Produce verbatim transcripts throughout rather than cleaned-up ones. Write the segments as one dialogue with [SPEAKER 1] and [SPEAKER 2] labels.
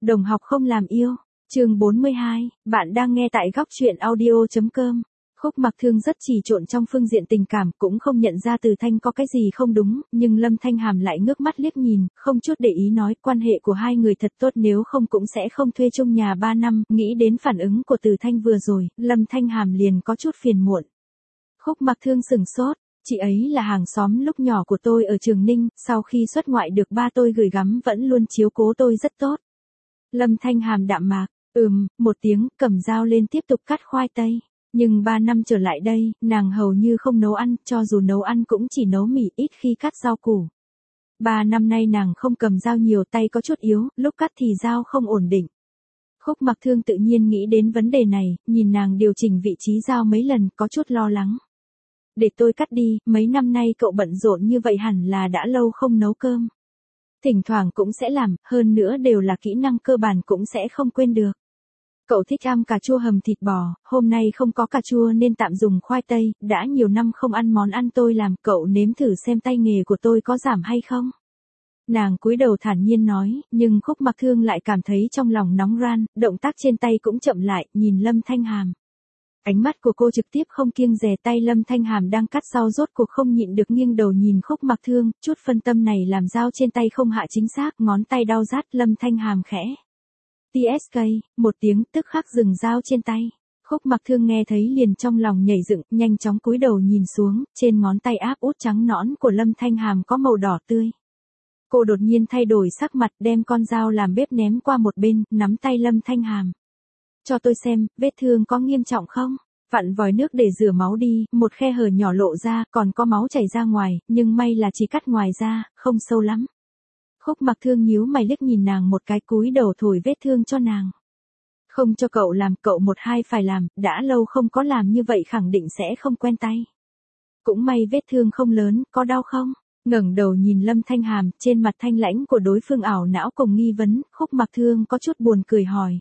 [SPEAKER 1] Đồng học không làm yêu. Chương bốn mươi hai, bạn đang nghe tại góc truyện audio chấm com. Khúc Mặc Thương rất trì trộn trong phương diện tình cảm, cũng không nhận ra Từ Thanh có cái gì không đúng, nhưng Lâm Thanh Hàm lại ngước mắt liếc nhìn, không chút để ý nói, quan hệ của hai người thật tốt, nếu không cũng sẽ không thuê chung nhà ba năm. Nghĩ đến phản ứng của Từ Thanh vừa rồi, Lâm Thanh Hàm liền có chút phiền muộn. Khúc Mặc Thương sừng sốt, chị ấy là hàng xóm lúc nhỏ của tôi ở Trường Ninh, sau khi xuất ngoại được ba tôi gửi gắm vẫn luôn chiếu cố tôi rất tốt. Lâm Thanh Hàm đạm mạc, ừm, một tiếng, cầm dao lên tiếp tục cắt khoai tây. Nhưng ba năm trở lại đây, nàng hầu như không nấu ăn, cho dù nấu ăn cũng chỉ nấu mì, ít khi cắt rau củ. Ba năm nay nàng không cầm dao nhiều, tay có chút yếu, lúc cắt thì dao không ổn định. Khúc Mặc Thương tự nhiên nghĩ đến vấn đề này, nhìn nàng điều chỉnh vị trí dao mấy lần, có chút lo lắng. Để tôi cắt đi, mấy năm nay cậu bận rộn như vậy hẳn là đã lâu không nấu cơm. Thỉnh thoảng cũng sẽ làm, hơn nữa đều là kỹ năng cơ bản cũng sẽ không quên được. Cậu thích ăn cà chua hầm thịt bò, hôm nay không có cà chua nên tạm dùng khoai tây, đã nhiều năm không ăn món ăn tôi làm, cậu nếm thử xem tay nghề của tôi có giảm hay không. Nàng cúi đầu thản nhiên nói, nhưng Khúc Mặc Thương lại cảm thấy trong lòng nóng ran, động tác trên tay cũng chậm lại, nhìn Lâm Thanh Hàm. Ánh mắt của cô trực tiếp không kiêng dè, tay Lâm Thanh Hàm đang cắt rau rốt cuộc không nhịn được nghiêng đầu nhìn Khúc Mặc Thương, chút phân tâm này làm dao trên tay không hạ chính xác, ngón tay đau rát. Lâm Thanh Hàm khẽ tê ét ca, một tiếng, tức khắc dừng dao trên tay. Khúc Mặc Thương nghe thấy liền trong lòng nhảy dựng, nhanh chóng cúi đầu nhìn xuống, trên ngón tay áp út trắng nõn của Lâm Thanh Hàm có màu đỏ tươi. Cô đột nhiên thay đổi sắc mặt, đem con dao làm bếp ném qua một bên, nắm tay Lâm Thanh Hàm. Cho tôi xem, vết thương có nghiêm trọng không? Vặn vòi nước để rửa máu đi, một khe hở nhỏ lộ ra, còn có máu chảy ra ngoài, nhưng may là chỉ cắt ngoài ra, không sâu lắm. Khúc Mặc Thương nhíu mày liếc nhìn nàng một cái, cúi đầu thổi vết thương cho nàng. Không cho cậu làm, cậu một hai phải làm, đã lâu không có làm như vậy khẳng định sẽ không quen tay. Cũng may vết thương không lớn, có đau không? Ngẩng đầu nhìn Lâm Thanh Hàm, trên mặt thanh lãnh của đối phương ảo não cùng nghi vấn, Khúc Mặc Thương có chút buồn cười hỏi.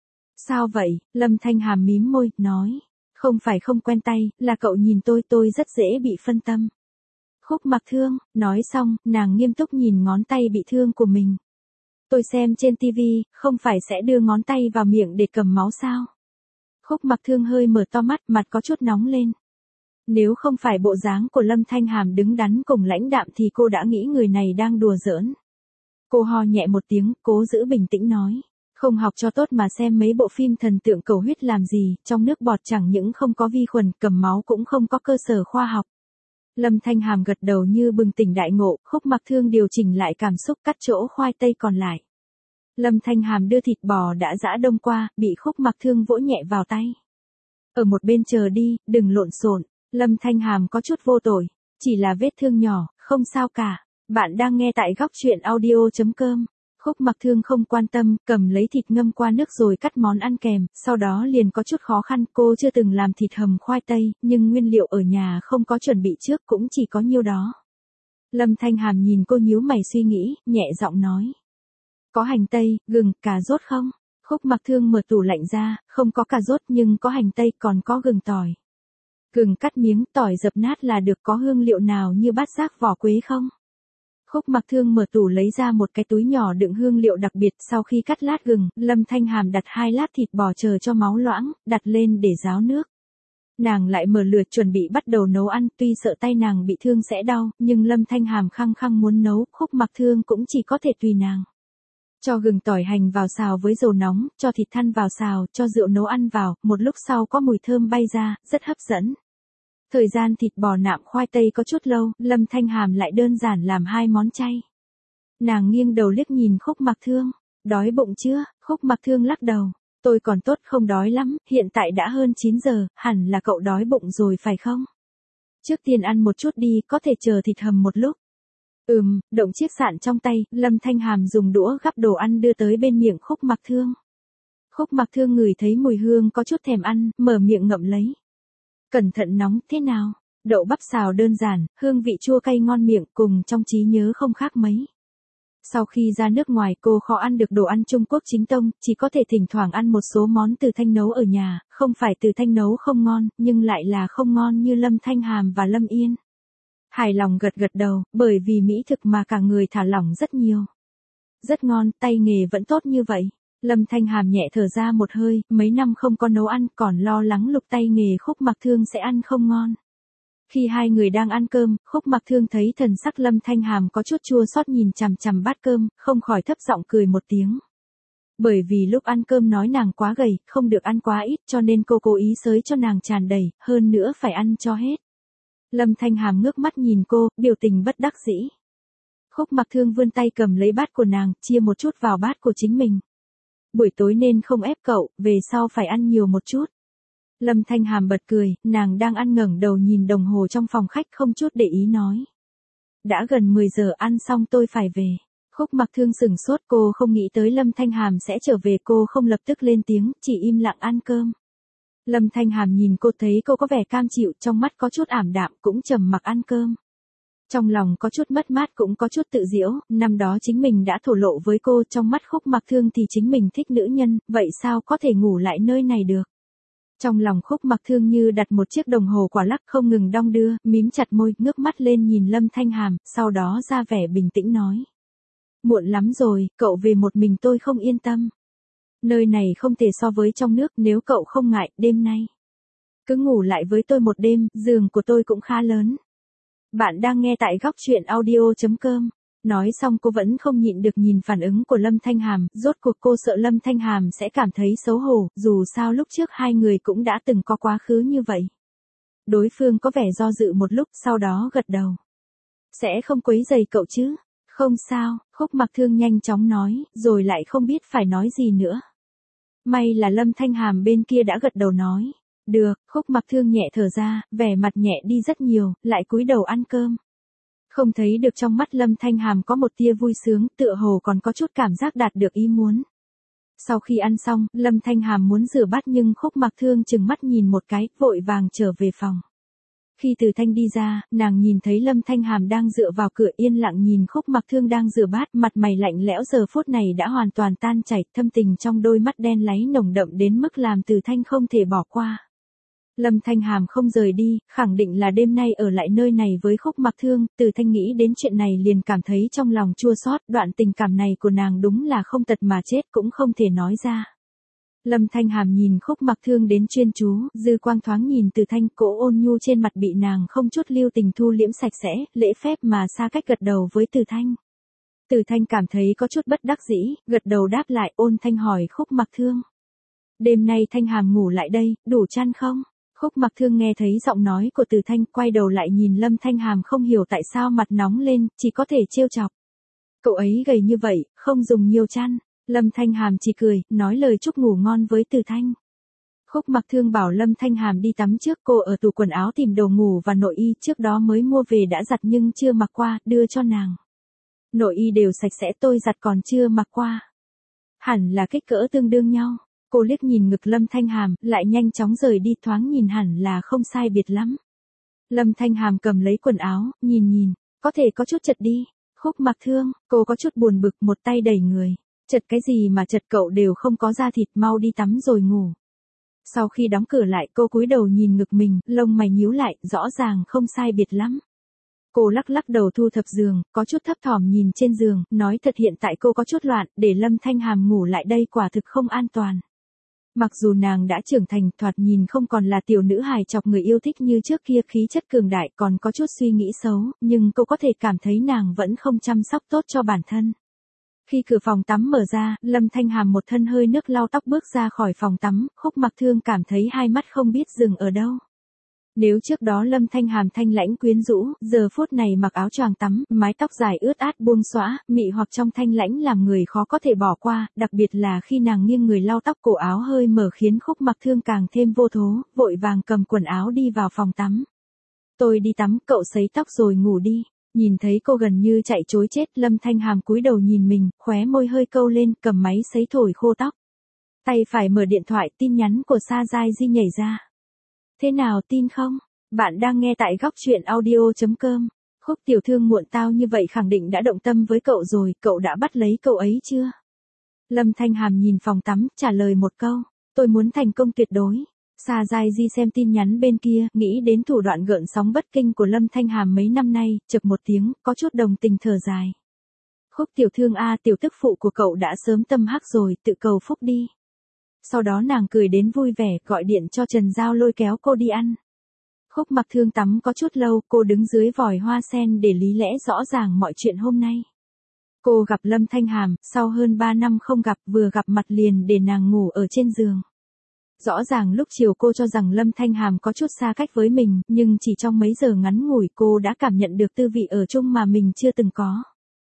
[SPEAKER 1] Sao vậy? Lâm Thanh Hàm mím môi, nói. Không phải không quen tay, là cậu nhìn tôi, tôi rất dễ bị phân tâm. Khúc Mặc Thương, nói xong, nàng nghiêm túc nhìn ngón tay bị thương của mình. Tôi xem trên tivi, không phải sẽ đưa ngón tay vào miệng để cầm máu sao? Khúc Mặc Thương hơi mở to mắt, mặt có chút nóng lên. Nếu không phải bộ dáng của Lâm Thanh Hàm đứng đắn cùng lãnh đạm thì cô đã nghĩ người này đang đùa giỡn. Cô ho nhẹ một tiếng, cố giữ bình tĩnh nói. Không học cho tốt mà xem mấy bộ phim thần tượng cầu huyết làm gì, trong nước bọt chẳng những không có vi khuẩn, cầm máu cũng không có cơ sở khoa học. Lâm Thanh Hàm gật đầu như bừng tỉnh đại ngộ, Khúc Mặc Thương điều chỉnh lại cảm xúc, cắt chỗ khoai tây còn lại. Lâm Thanh Hàm đưa thịt bò đã giã đông qua, bị Khúc Mặc Thương vỗ nhẹ vào tay. Ở một bên chờ đi, đừng lộn xộn. Lâm Thanh Hàm có chút vô tội, chỉ là vết thương nhỏ, không sao cả. Bạn đang nghe tại góc truyện audio chấm com. Khúc Mặc Thương không quan tâm, cầm lấy thịt ngâm qua nước rồi cắt món ăn kèm, sau đó liền có chút khó khăn, cô chưa từng làm thịt hầm khoai tây, nhưng nguyên liệu ở nhà không có chuẩn bị trước, cũng chỉ có nhiêu đó. Lâm Thanh Hàm nhìn cô nhíu mày suy nghĩ, nhẹ giọng nói. Có hành tây, gừng, cà rốt không? Khúc Mặc Thương mở tủ lạnh ra, không có cà rốt nhưng có hành tây, còn có gừng tỏi. Gừng cắt miếng, tỏi dập nát là được, có hương liệu nào như bát giác vỏ quế không? Khúc Mặc Thương mở tủ lấy ra một cái túi nhỏ đựng hương liệu đặc biệt, sau khi cắt lát gừng, Lâm Thanh Hàm đặt hai lát thịt bò chờ cho máu loãng, đặt lên để ráo nước. Nàng lại mở lửa chuẩn bị bắt đầu nấu ăn, tuy sợ tay nàng bị thương sẽ đau, nhưng Lâm Thanh Hàm khăng khăng muốn nấu, Khúc Mặc Thương cũng chỉ có thể tùy nàng. Cho gừng tỏi hành vào xào với dầu nóng, cho thịt thăn vào xào, cho rượu nấu ăn vào, một lúc sau có mùi thơm bay ra, rất hấp dẫn. Thời gian thịt bò nạm khoai tây có chút lâu, Lâm Thanh Hàm lại đơn giản làm hai món chay. Nàng nghiêng đầu liếc nhìn Khúc Mặc Thương, đói bụng chưa? Khúc Mặc Thương lắc đầu, tôi còn tốt, không đói lắm, hiện tại đã hơn chín giờ, hẳn là cậu đói bụng rồi phải không? Trước tiên ăn một chút đi, có thể chờ thịt hầm một lúc. Ừm, động chiếc sạn trong tay, Lâm Thanh Hàm dùng đũa gắp đồ ăn đưa tới bên miệng Khúc Mặc Thương. Khúc Mặc Thương ngửi thấy mùi hương có chút thèm ăn, mở miệng ngậm lấy. Cẩn thận nóng, thế nào? Đậu bắp xào đơn giản, hương vị chua cay ngon miệng, cùng trong trí nhớ không khác mấy. Sau khi ra nước ngoài cô khó ăn được đồ ăn Trung Quốc chính tông, chỉ có thể thỉnh thoảng ăn một số món Từ Thanh nấu ở nhà, không phải Từ Thanh nấu không ngon, nhưng lại là không ngon như Lâm Thanh Hàm và Lâm Yên. Hài lòng gật gật đầu, bởi vì mỹ thực mà cả người thả lỏng rất nhiều. Rất ngon, tay nghề vẫn tốt như vậy. Lâm Thanh Hàm nhẹ thở ra một hơi, mấy năm không có nấu ăn, còn lo lắng Lục tay nghề Khúc Mặc Thương sẽ ăn không ngon. Khi hai người đang ăn cơm, Khúc Mặc Thương thấy thần sắc Lâm Thanh Hàm có chút chua xót nhìn chằm chằm bát cơm, không khỏi thấp giọng cười một tiếng. Bởi vì lúc ăn cơm nói nàng quá gầy, không được ăn quá ít, cho nên cô cố ý xới cho nàng tràn đầy, hơn nữa phải ăn cho hết. Lâm Thanh Hàm ngước mắt nhìn cô, biểu tình bất đắc dĩ. Khúc Mặc Thương vươn tay cầm lấy bát của nàng, chia một chút vào bát của chính mình. Buổi tối nên không ép cậu, về sau phải ăn nhiều một chút. Lâm Thanh Hàm bật cười, nàng đang ăn ngẩng đầu nhìn đồng hồ trong phòng khách không chút để ý nói. Đã gần mười giờ, ăn xong tôi phải về. Khúc Mặc Thương sửng sốt, cô không nghĩ tới Lâm Thanh Hàm sẽ trở về, cô không lập tức lên tiếng, chỉ im lặng ăn cơm. Lâm Thanh Hàm nhìn cô thấy cô có vẻ cam chịu, trong mắt có chút ảm đạm, cũng trầm mặc ăn cơm. Trong lòng có chút mất mát cũng có chút tự giễu, năm đó chính mình đã thổ lộ với cô, trong mắt Khúc Mặc Thương thì chính mình thích nữ nhân, vậy sao có thể ngủ lại nơi này được. Trong lòng Khúc Mặc Thương như đặt một chiếc đồng hồ quả lắc không ngừng đong đưa, mím chặt môi, ngước mắt lên nhìn Lâm Thanh Hàm, sau đó ra vẻ bình tĩnh nói. Muộn lắm rồi, cậu về một mình tôi không yên tâm. Nơi này không thể so với trong nước, nếu cậu không ngại, đêm nay cứ ngủ lại với tôi một đêm, giường của tôi cũng khá lớn. Bạn đang nghe tại góc truyện audio chấm com. Nói xong cô vẫn không nhịn được nhìn phản ứng của Lâm Thanh Hàm, rốt cuộc cô sợ Lâm Thanh Hàm sẽ cảm thấy xấu hổ, dù sao lúc trước hai người cũng đã từng có quá khứ như vậy. Đối phương có vẻ do dự một lúc, sau đó gật đầu. Sẽ không quấy rầy cậu chứ? Không sao, Khúc Mặc Thương nhanh chóng nói, rồi lại không biết phải nói gì nữa. May là Lâm Thanh Hàm bên kia đã gật đầu nói. Được, Khúc Mặc Thương nhẹ thở ra, vẻ mặt nhẹ đi rất nhiều, lại cúi đầu ăn cơm. Không thấy được trong mắt Lâm Thanh Hàm có một tia vui sướng, tựa hồ còn có chút cảm giác đạt được ý muốn. Sau khi ăn xong, Lâm Thanh Hàm muốn rửa bát nhưng Khúc Mặc Thương chừng mắt nhìn một cái, vội vàng trở về phòng. Khi Từ Thanh đi ra, nàng nhìn thấy Lâm Thanh Hàm đang dựa vào cửa yên lặng nhìn Khúc Mặc Thương đang rửa bát, mặt mày lạnh lẽo giờ phút này đã hoàn toàn tan chảy, thâm tình trong đôi mắt đen láy nồng đậm đến mức làm Từ Thanh không thể bỏ qua. Lâm Thanh Hàm không rời đi, khẳng định là đêm nay ở lại nơi này với Khúc Mặc Thương, Từ Thanh nghĩ đến chuyện này liền cảm thấy trong lòng chua xót, đoạn tình cảm này của nàng đúng là không tật mà chết cũng không thể nói ra. Lâm Thanh Hàm nhìn Khúc Mặc Thương đến chuyên chú, dư quang thoáng nhìn Từ Thanh, cỗ ôn nhu trên mặt bị nàng không chút lưu tình thu liễm sạch sẽ, lễ phép mà xa cách gật đầu với Từ Thanh. Từ Thanh cảm thấy có chút bất đắc dĩ, gật đầu đáp lại, ôn thanh hỏi Khúc Mặc Thương. Đêm nay Thanh Hàm ngủ lại đây, đủ chăn không? Khúc Mặc Thương nghe thấy giọng nói của Từ Thanh, quay đầu lại nhìn Lâm Thanh Hàm không hiểu tại sao mặt nóng lên, chỉ có thể trêu chọc. Cậu ấy gầy như vậy, không dùng nhiều chăn. Lâm Thanh Hàm chỉ cười, nói lời chúc ngủ ngon với Từ Thanh. Khúc Mặc Thương bảo Lâm Thanh Hàm đi tắm trước, cô ở tủ quần áo tìm đồ ngủ và nội y, trước đó mới mua về đã giặt nhưng chưa mặc qua, đưa cho nàng. Nội y đều sạch sẽ, tôi giặt còn chưa mặc qua. Hẳn là kích cỡ tương đương nhau. Cô liếc nhìn ngực Lâm Thanh Hàm, lại nhanh chóng rời đi, thoáng nhìn hẳn là không sai biệt lắm. Lâm Thanh Hàm cầm lấy quần áo, nhìn nhìn, có thể có chút chật đi. Khúc Mặc Thương, cô có chút buồn bực, một tay đẩy người. Chật cái gì mà chật, cậu đều không có da thịt, mau đi tắm rồi ngủ. Sau khi đóng cửa lại, cô cúi đầu nhìn ngực mình, lông mày nhíu lại, rõ ràng không sai biệt lắm. Cô lắc lắc đầu thu thập giường, có chút thấp thỏm nhìn trên giường, nói thật hiện tại cô có chút loạn, để Lâm Thanh Hàm ngủ lại đây quả thực không an toàn. Mặc dù nàng đã trưởng thành, thoạt nhìn không còn là tiểu nữ hài chọc người yêu thích như trước kia, khí chất cường đại, còn có chút suy nghĩ xấu, nhưng cô có thể cảm thấy nàng vẫn không chăm sóc tốt cho bản thân. Khi cửa phòng tắm mở ra, Lâm Thanh Hàm một thân hơi nước lau tóc bước ra khỏi phòng tắm, Khúc Mặc Thương cảm thấy hai mắt không biết dừng ở đâu. Nếu trước đó Lâm Thanh Hàm thanh lãnh quyến rũ, giờ phút này mặc áo choàng tắm, mái tóc dài ướt át buông xõa, mị hoặc trong thanh lãnh làm người khó có thể bỏ qua, đặc biệt là khi nàng nghiêng người lau tóc, cổ áo hơi mở khiến Khúc Mặc Thương càng thêm vô thố, vội vàng cầm quần áo đi vào phòng tắm. Tôi đi tắm, cậu sấy tóc rồi ngủ đi. Nhìn thấy cô gần như chạy trối chết, Lâm Thanh Hàm cúi đầu nhìn mình, khóe môi hơi câu lên, cầm máy sấy thổi khô tóc. Tay phải mở điện thoại, tin nhắn của Sa Giai Di nhảy ra. Thế nào, tin không? Bạn đang nghe tại góc truyện audio chấm com. Khúc tiểu thư muộn tao như vậy khẳng định đã động tâm với cậu rồi, cậu đã bắt lấy cậu ấy chưa? Lâm Thanh Hàm nhìn phòng tắm, trả lời một câu. Tôi muốn thành công tuyệt đối. Sa Giai Di xem tin nhắn bên kia, nghĩ đến thủ đoạn gợn sóng bất kinh của Lâm Thanh Hàm mấy năm nay, chực một tiếng, có chút đồng tình thở dài. Khúc tiểu thương a, tiểu tức phụ của cậu đã sớm tâm hắc rồi, tự cầu phúc đi. Sau đó nàng cười đến vui vẻ, gọi điện cho Trần Giao lôi kéo cô đi ăn. Khúc Mặc Thương tắm có chút lâu, cô đứng dưới vòi hoa sen để lý lẽ rõ ràng mọi chuyện hôm nay. Cô gặp Lâm Thanh Hàm, sau hơn ba năm không gặp, vừa gặp mặt liền để nàng ngủ ở trên giường. Rõ ràng lúc chiều cô cho rằng Lâm Thanh Hàm có chút xa cách với mình, nhưng chỉ trong mấy giờ ngắn ngủi cô đã cảm nhận được tư vị ở chung mà mình chưa từng có.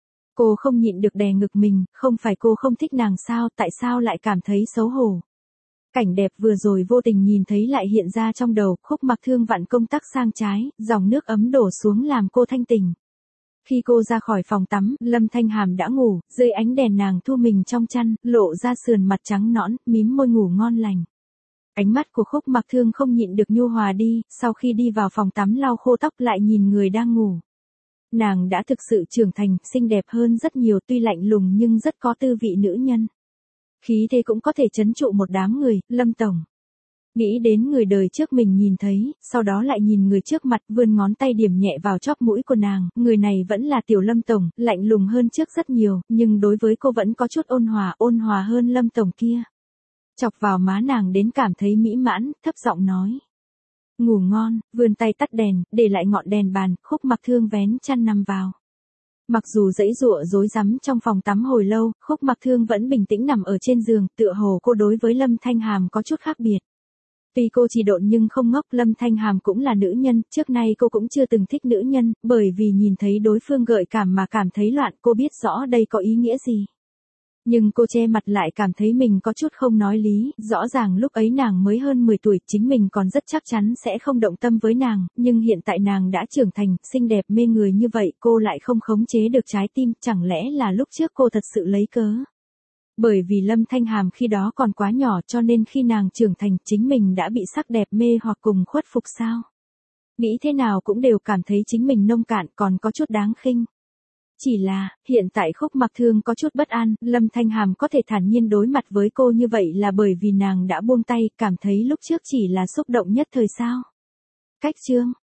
[SPEAKER 1] Cô không nhịn được đè ngực mình, không phải cô không thích nàng sao, tại sao lại cảm thấy xấu hổ. Cảnh đẹp vừa rồi vô tình nhìn thấy lại hiện ra trong đầu, Khúc Mặc Thương vặn công tắc sang trái, dòng nước ấm đổ xuống làm cô thanh tỉnh. Khi cô ra khỏi phòng tắm, Lâm Thanh Hàm đã ngủ, dưới ánh đèn nàng thu mình trong chăn, lộ ra sườn mặt trắng nõn, mím môi ngủ ngon lành. Ánh mắt của Khúc Mặc Thương không nhịn được nhu hòa đi, sau khi đi vào phòng tắm lau khô tóc lại nhìn người đang ngủ. Nàng đã thực sự trưởng thành, xinh đẹp hơn rất nhiều, tuy lạnh lùng nhưng rất có tư vị nữ nhân. Khí thế cũng có thể trấn trụ một đám người, Lâm tổng. Nghĩ đến người đời trước mình nhìn thấy, sau đó lại nhìn người trước mặt, vươn ngón tay điểm nhẹ vào chóp mũi của nàng, người này vẫn là tiểu Lâm tổng, lạnh lùng hơn trước rất nhiều, nhưng đối với cô vẫn có chút ôn hòa, ôn hòa hơn Lâm tổng kia. Chọc vào má nàng đến cảm thấy mỹ mãn, thấp giọng nói. Ngủ ngon, vươn tay tắt đèn, để lại ngọn đèn bàn, Khúc Mặc Thương vén chăn nằm vào. Mặc dù dãy dụa rối rắm trong phòng tắm hồi lâu, Khúc Mặc Thương vẫn bình tĩnh nằm ở trên giường, tựa hồ cô đối với Lâm Thanh Hàm có chút khác biệt. Tuy cô chỉ độn nhưng không ngốc, Lâm Thanh Hàm cũng là nữ nhân, trước nay cô cũng chưa từng thích nữ nhân, bởi vì nhìn thấy đối phương gợi cảm mà cảm thấy loạn, cô biết rõ đây có ý nghĩa gì. Nhưng cô che mặt lại cảm thấy mình có chút không nói lý, rõ ràng lúc ấy nàng mới hơn mười tuổi, chính mình còn rất chắc chắn sẽ không động tâm với nàng, nhưng hiện tại nàng đã trưởng thành, xinh đẹp mê người như vậy, cô lại không khống chế được trái tim, chẳng lẽ là lúc trước cô thật sự lấy cớ. Bởi vì Lâm Thanh Hàm khi đó còn quá nhỏ cho nên khi nàng trưởng thành chính mình đã bị sắc đẹp mê hoặc cùng khuất phục sao. Nghĩ thế nào cũng đều cảm thấy chính mình nông cạn còn có chút đáng khinh. Chỉ là, hiện tại Khúc Mặc Thương có chút bất an, Lâm Thanh Hàm có thể thản nhiên đối mặt với cô như vậy là bởi vì nàng đã buông tay, cảm thấy lúc trước chỉ là xúc động nhất thời sao. Cách chương